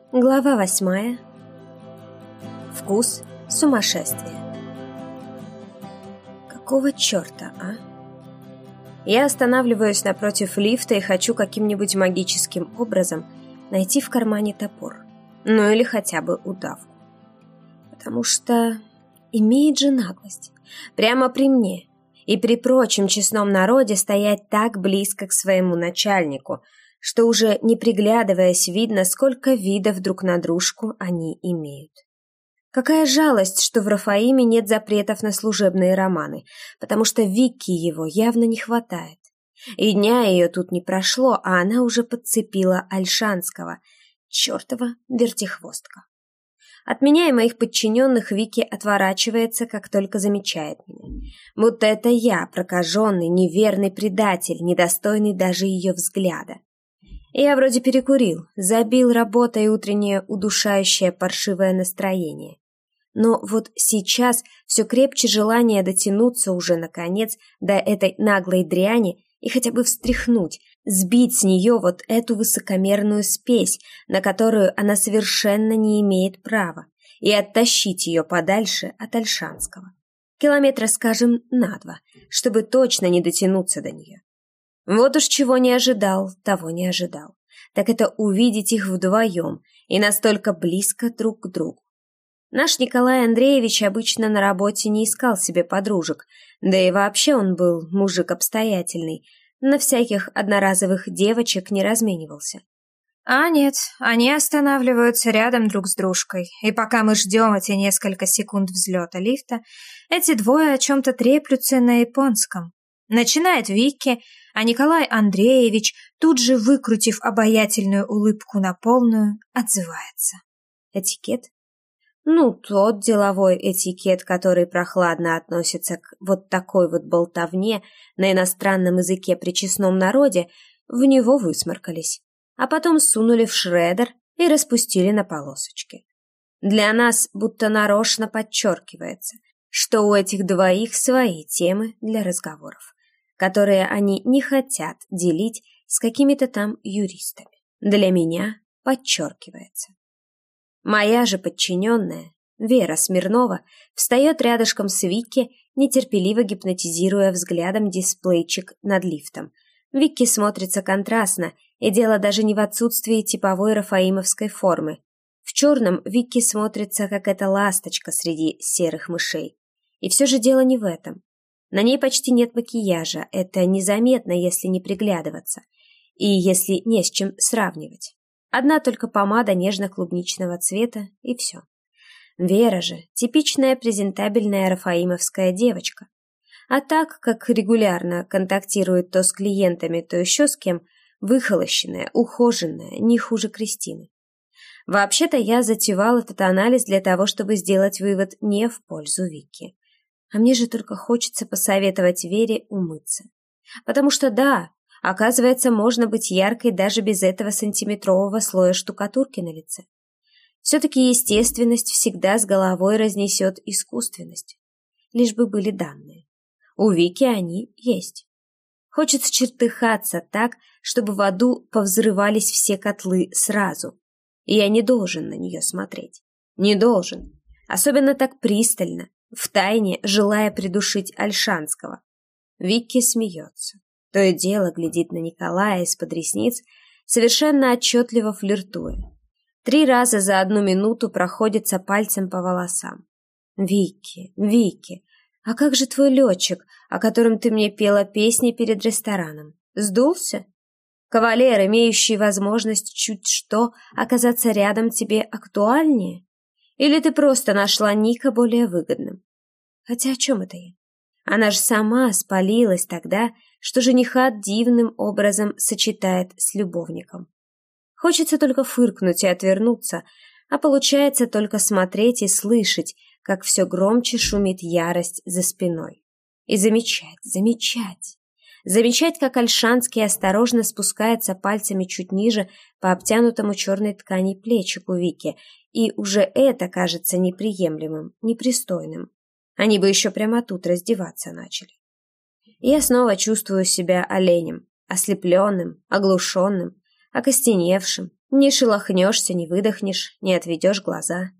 Глава 8. Вкус сумасшествия. Какого черта, а? Я останавливаюсь напротив лифта и хочу каким-нибудь магическим образом найти в кармане топор. Ну или хотя бы удавку. Потому что имеет же наглость прямо при мне и при прочем честном народе стоять так близко к своему начальнику, что уже не приглядываясь видно, сколько видов друг на дружку они имеют. Какая жалость, что в Рафаиме нет запретов на служебные романы, потому что Викки его явно не хватает. И дня ее тут не прошло, а она уже подцепила Ольшанского, чертова вертихвостка. От меня и моих подчиненных Викки отворачивается, как только замечает меня. Будто это я, прокаженный, неверный предатель, недостойный даже ее взгляда. Я вроде перекурил, забил работой и утреннее удушающее паршивое настроение. Но вот сейчас все крепче желание дотянуться уже, наконец, до этой наглой дряни и хотя бы встряхнуть, сбить с нее вот эту высокомерную спесь, на которую она совершенно не имеет права, и оттащить ее подальше от Ольшанского. Километра, скажем, на 2, чтобы точно не дотянуться до нее. Вот уж чего не ожидал, того не ожидал. Так это увидеть их вдвоем и настолько близко друг к другу. Наш Николай Андреевич обычно на работе не искал себе подружек, да и вообще он был мужик обстоятельный, на всяких одноразовых девочек не разменивался. А нет, они останавливаются рядом друг с дружкой, и пока мы ждем эти несколько секунд взлета лифта, эти двое о чем-то треплются на японском. Начинает Викки, а Николай Андреевич, тут же выкрутив обаятельную улыбку на полную, отзывается. Этикет? Ну, тот деловой этикет, который прохладно относится к вот такой вот болтовне на иностранном языке при честном народе, в него высморкались, а потом сунули в шредер и распустили на полосочки. Для нас будто нарочно подчеркивается, что у этих двоих свои темы для разговоров, которые они не хотят делить с какими-то там юристами. Для меня подчеркивается. Моя же подчиненная, Вера Смирнова, встает рядышком с Викки, нетерпеливо гипнотизируя взглядом дисплейчик над лифтом. Викки смотрится контрастно, и дело даже не в отсутствии типовой рафаимовской формы. В черном Викки смотрится, как эта ласточка среди серых мышей. И все же дело не в этом. На ней почти нет макияжа, это незаметно, если не приглядываться, и если не с чем сравнивать. Одна только помада нежно-клубничного цвета, и все. Вера же – типичная презентабельная рафаимовская девочка. А так, как регулярно контактирует то с клиентами, то еще с кем, выхолощенная, ухоженная, не хуже Кристины. Вообще-то я затевал этот анализ для того, чтобы сделать вывод не в пользу Викки. А мне же только хочется посоветовать Вере умыться. Потому что да, оказывается, можно быть яркой даже без этого сантиметрового слоя штукатурки на лице. Все-таки естественность всегда с головой разнесет искусственность. Лишь бы были данные. У Вики они есть. Хочется чертыхаться так, чтобы в аду повзрывались все котлы сразу. И я не должен на нее смотреть. Не должен. Особенно так пристально, втайне желая придушить Ольшанского. Викки смеется. То и дело глядит на Николая из-под ресниц, совершенно отчетливо флиртуя. 3 раза за 1 минуту проходится пальцем по волосам. «Викки, Викки, а как же твой летчик, о котором ты мне пела песни перед рестораном? Сдулся? Кавалер, имеющий возможность чуть что оказаться рядом, тебе актуальнее? Или ты просто нашла Ника более выгодным? Хотя о чем это я? Она же сама спалилась тогда, что жениха дивным образом сочетает с любовником. Хочется только фыркнуть и отвернуться, а получается только смотреть и слышать, как все громче шумит ярость за спиной. И замечать, как Ольшанский осторожно спускается пальцами чуть ниже по обтянутому черной ткани плечику Вики, и уже это кажется неприемлемым, непристойным. Они бы еще прямо тут раздеваться начали. И я снова чувствую себя оленем, ослепленным, оглушенным, окостеневшим, Не шелохнешься, не выдохнешь, не отведешь глаза.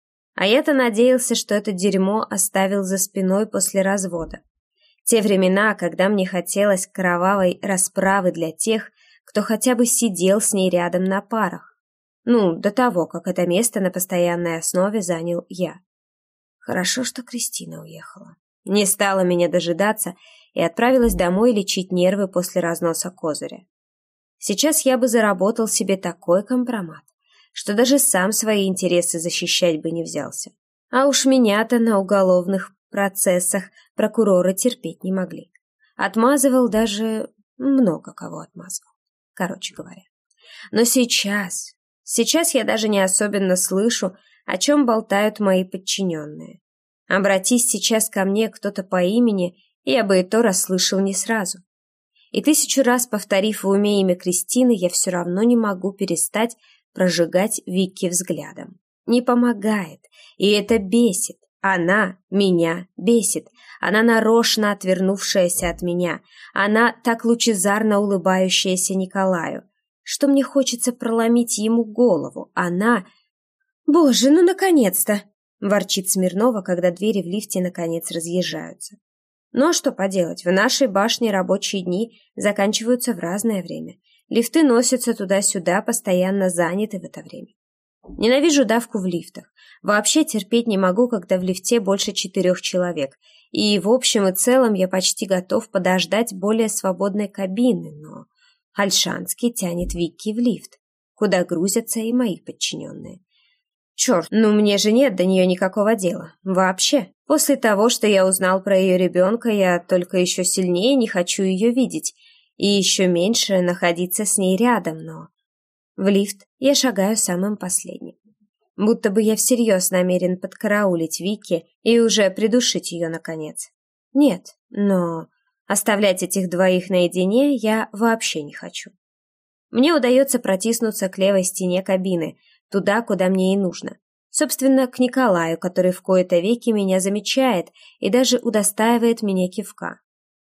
А я-то надеялся, что это дерьмо оставил за спиной после развода. Те времена, когда мне хотелось кровавой расправы для тех, кто хотя бы сидел с ней рядом на парах. До того, как это место на постоянной основе занял я. Хорошо, что Кристина уехала. Не стала меня дожидаться и отправилась домой лечить нервы после разноса козыря. Сейчас я бы заработал себе такой компромат, что даже сам свои интересы защищать бы не взялся. А уж меня-то на уголовных процессах прокуроры терпеть не могли. Отмазывал даже много кого отмазывал, короче говоря. Но сейчас я даже не особенно слышу, о чем болтают мои подчиненные. Обратись сейчас ко мне кто-то по имени, я бы и то расслышал не сразу. И 1000 раз повторив в уме имя Кристины, я все равно не могу перестать прожигать Вики взглядом. Не помогает, и это бесит. Она меня бесит. Она нарочно отвернувшаяся от меня. Она так лучезарно улыбающаяся Николаю, что мне хочется проломить ему голову. Она... «Боже, наконец-то!» — ворчит Смирнова, когда двери в лифте наконец разъезжаются. Но что поделать, в нашей башне рабочие дни заканчиваются в разное время. Лифты носятся туда-сюда, постоянно заняты в это время. Ненавижу давку в лифтах. Вообще терпеть не могу, когда в лифте больше 4 человек. И в общем и целом я почти готов подождать более свободной кабины, но Ольшанский тянет Вики в лифт, куда грузятся и мои подчиненные. Черт, мне же нет до нее никакого дела. Вообще. После того, что я узнал про ее ребенка, я только еще сильнее не хочу ее видеть. И еще меньше находиться с ней рядом, но... В лифт я шагаю самым последним. Будто бы я всерьез намерен подкараулить Вики и уже придушить ее наконец. Нет, но оставлять этих двоих наедине я вообще не хочу. Мне удается протиснуться к левой стене кабины, туда, куда мне и нужно. Собственно, к Николаю, который в кои-то веки меня замечает и даже удостаивает меня кивка.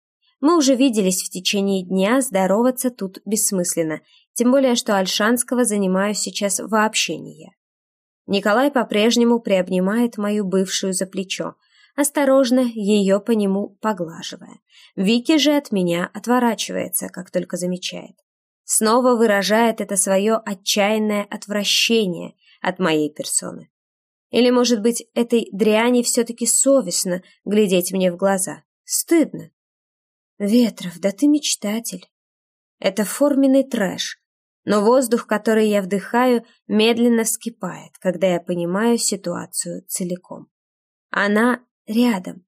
Мы уже виделись в течение дня, здороваться тут бессмысленно, тем более, что Ольшанского занимаю сейчас вообще не я. Николай по-прежнему приобнимает мою бывшую за плечо, осторожно ее по нему поглаживая. Вики же от меня отворачивается, как только замечает. Снова выражает это свое отчаянное отвращение от моей персоны. Или, может быть, этой дряни все-таки совестно глядеть мне в глаза? Стыдно. Ветров, да ты мечтатель. Это форменный трэш. Но воздух, который я вдыхаю, медленно вскипает, когда я понимаю ситуацию целиком. Она рядом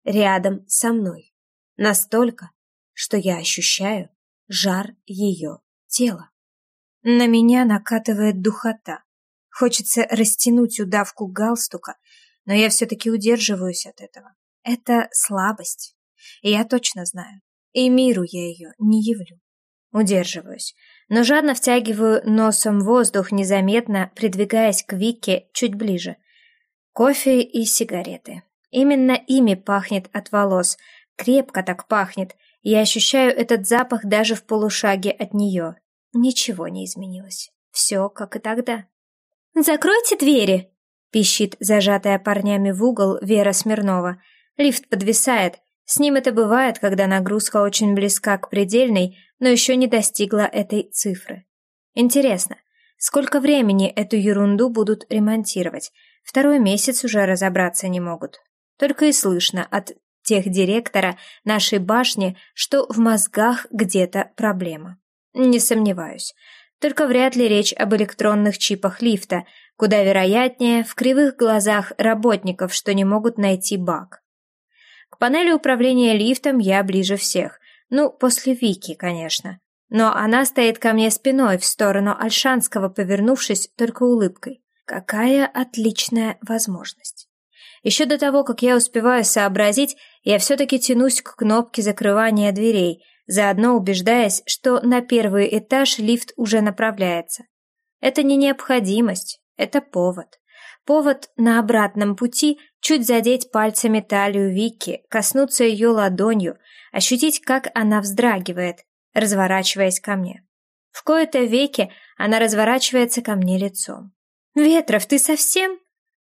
со мной. Настолько, что я ощущаю жар ее тела. На меня накатывает духота. Хочется растянуть удавку галстука, но я все-таки удерживаюсь от этого. Это слабость. И я точно знаю. И миру я ее не явлю. Удерживаюсь, но жадно втягиваю носом воздух, незаметно придвигаясь к Вике чуть ближе. Кофе и сигареты. Именно ими пахнет от волос. Крепко так пахнет. Я ощущаю этот запах даже в полушаге от нее. Ничего не изменилось. Все как и тогда. «Закройте двери!» — пищит зажатая парнями в угол Вера Смирнова. Лифт подвисает. С ним это бывает, когда нагрузка очень близка к предельной, но еще не достигла этой цифры. Интересно, сколько времени эту ерунду будут ремонтировать? 2-й месяц уже разобраться не могут. Только и слышно от техдиректора нашей башни, что в мозгах где-то проблема. Не сомневаюсь. Только вряд ли речь об электронных чипах лифта, куда вероятнее в кривых глазах работников, что не могут найти баг. К панели управления лифтом я ближе всех. После Вики, конечно. Но она стоит ко мне спиной в сторону Ольшанского, повернувшись только улыбкой. Какая отличная возможность. Еще до того, как я успеваю сообразить, я все-таки тянусь к кнопке закрывания дверей, заодно убеждаясь, что на 1-й этаж лифт уже направляется. Это не необходимость, это повод. Повод на обратном пути чуть задеть пальцами талию Вики, коснуться ее ладонью, ощутить, как она вздрагивает, разворачиваясь ко мне. В кои-то веки Она разворачивается ко мне лицом. «Ветров, ты совсем?»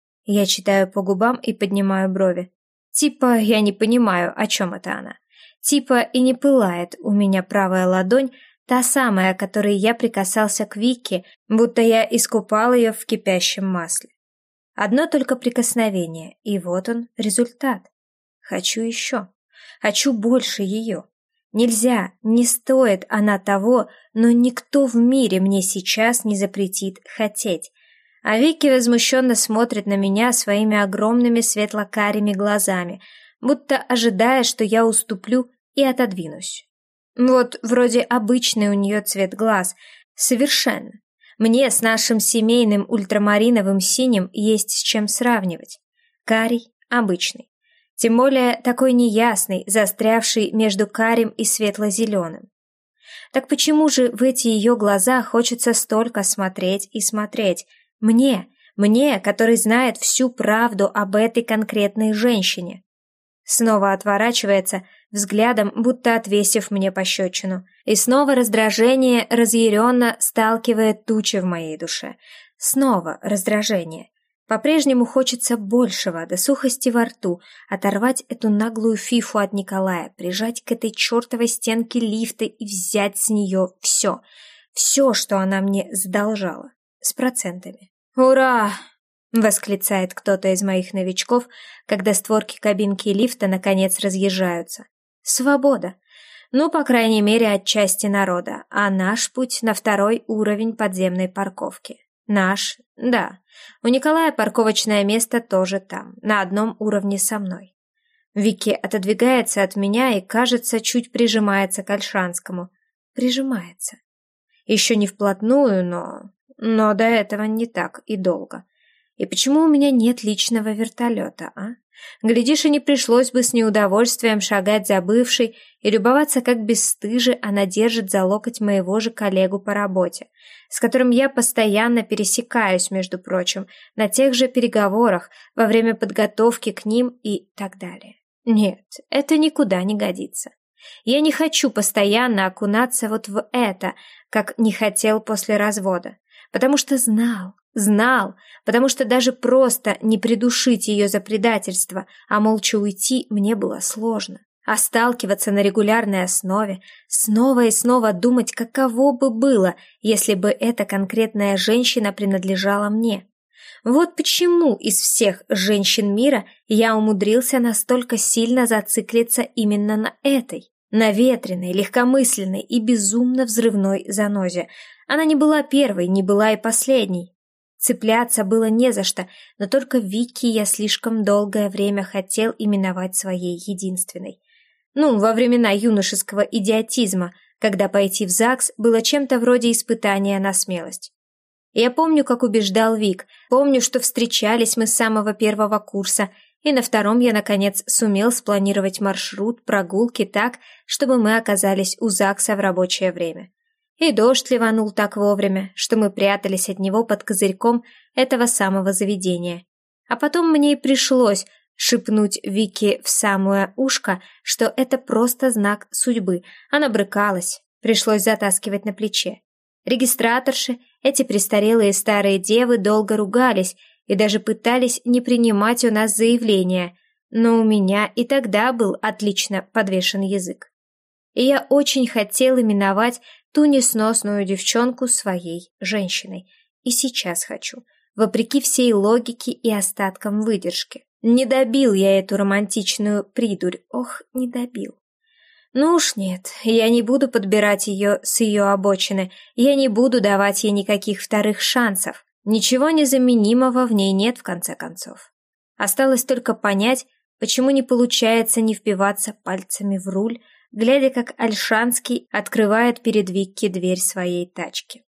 Я читаю по губам и поднимаю брови. Типа я не понимаю, о чем это она. Типа и не пылает у меня правая ладонь, та самая, которой я прикасался к Вике, будто я искупал ее в кипящем масле. Одно только прикосновение, и вот он, результат. Хочу еще. Хочу больше ее. Нельзя, не стоит она того, но никто в мире мне сейчас не запретит хотеть. А Вики возмущенно смотрит на меня своими огромными светло-карими глазами, будто ожидая, что я уступлю и отодвинусь. Вот вроде обычный у нее цвет глаз, совершенно. Мне с нашим семейным ультрамариновым синим есть с чем сравнивать. Карий обычный. Тем более такой неясный, застрявший между карим и светло-зеленым. Так почему же в эти ее глаза хочется столько смотреть и смотреть? Мне, который знает всю правду об этой конкретной женщине. Снова отворачивается, взглядом будто отвесив мне пощечину. И снова раздражение разъяренно сталкивает тучи в моей душе. Снова раздражение. По-прежнему хочется большего, до сухости во рту, оторвать эту наглую фифу от Николая, прижать к этой чертовой стенке лифта и взять с нее все. Все, что она мне задолжала. С процентами. «Ура!» — восклицает кто-то из моих новичков, когда створки кабинки лифта наконец разъезжаются. «Свобода! Ну, по крайней мере, от части народа, а наш путь на 2-й уровень подземной парковки. Наш, да. У Николая парковочное место тоже там, на одном уровне со мной. Вики отодвигается от меня и, кажется, чуть прижимается к Ольшанскому. Прижимается. Еще не вплотную, но до этого не так и долго. И почему у меня нет личного вертолета, а? Глядишь, и не пришлось бы с неудовольствием шагать за бывшей и любоваться, как бесстыже она держит за локоть моего же коллегу по работе, с которым я постоянно пересекаюсь, между прочим, на тех же переговорах, во время подготовки к ним и так далее. Нет, это никуда не годится. Я не хочу постоянно окунаться вот в это, как не хотел после развода, потому что знал, потому что даже просто не придушить ее за предательство, а молча уйти мне было сложно. А сталкиваться на регулярной основе, снова и снова думать, каково бы было, если бы эта конкретная женщина принадлежала мне. Вот почему из всех женщин мира я умудрился настолько сильно зациклиться именно на этой, наветренной, легкомысленной и безумно взрывной занозе. Она не была первой, не была и последней. Цепляться было не за что, но только Вики я слишком долгое время хотел именовать своей единственной. Во времена юношеского идиотизма, когда пойти в ЗАГС было чем-то вроде испытания на смелость. Я помню, как убеждал Вик, помню, что встречались мы с самого 1-го курса, и на 2-м я, наконец, сумел спланировать маршрут прогулки так, чтобы мы оказались у ЗАГСа в рабочее время. И дождь ливанул так вовремя, что мы прятались от него под козырьком этого самого заведения. А потом мне и пришлось шепнуть Вике в самое ушко, что это просто знак судьбы. Она брыкалась, пришлось затаскивать на плече. Регистраторши, эти престарелые старые девы, долго ругались и даже пытались не принимать у нас заявления, но у меня и тогда был отлично подвешен язык. И я очень хотел именовать ту несносную девчонку своей женщиной. И сейчас хочу, вопреки всей логике и остаткам выдержки. Не добил я эту романтичную придурь, не добил. Ну уж нет, я не буду подбирать ее с ее обочины, я не буду давать ей никаких вторых шансов. Ничего незаменимого в ней нет, в конце концов. Осталось только понять, почему не получается не впиваться пальцами в руль, глядя, как Ольшанский открывает перед Викки дверь своей тачки.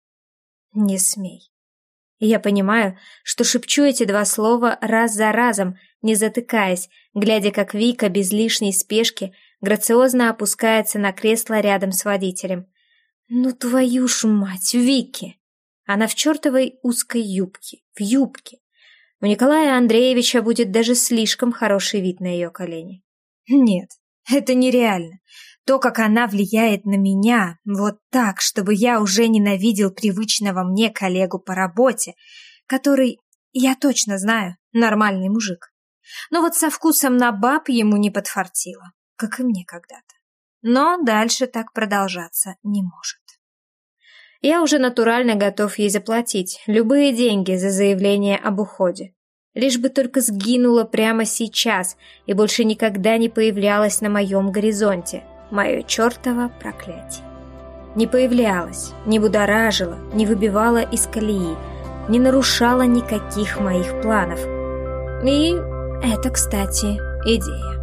Не смей. Я понимаю, что шепчу эти 2 слова раз за разом, не затыкаясь, глядя, как Вика без лишней спешки грациозно опускается на кресло рядом с водителем. Ну твою ж мать, Вики! Она в чертовой узкой юбке, в юбке. У Николая Андреевича будет даже слишком хороший вид на ее колени. Нет, это нереально. То, как она влияет на меня, вот так, чтобы я уже ненавидел привычного мне коллегу по работе, который, я точно знаю, нормальный мужик. Но вот со вкусом на баб ему не подфартило, как и мне когда-то. Но дальше так продолжаться не может. Я уже натурально готов ей заплатить любые деньги за заявление об уходе. Лишь бы только сгинула прямо сейчас и больше никогда не появлялась на моем горизонте. Мое чертово проклятие. Не появлялась, не будоражила, не выбивала из колеи, не нарушала никаких моих планов. И это, кстати, идея.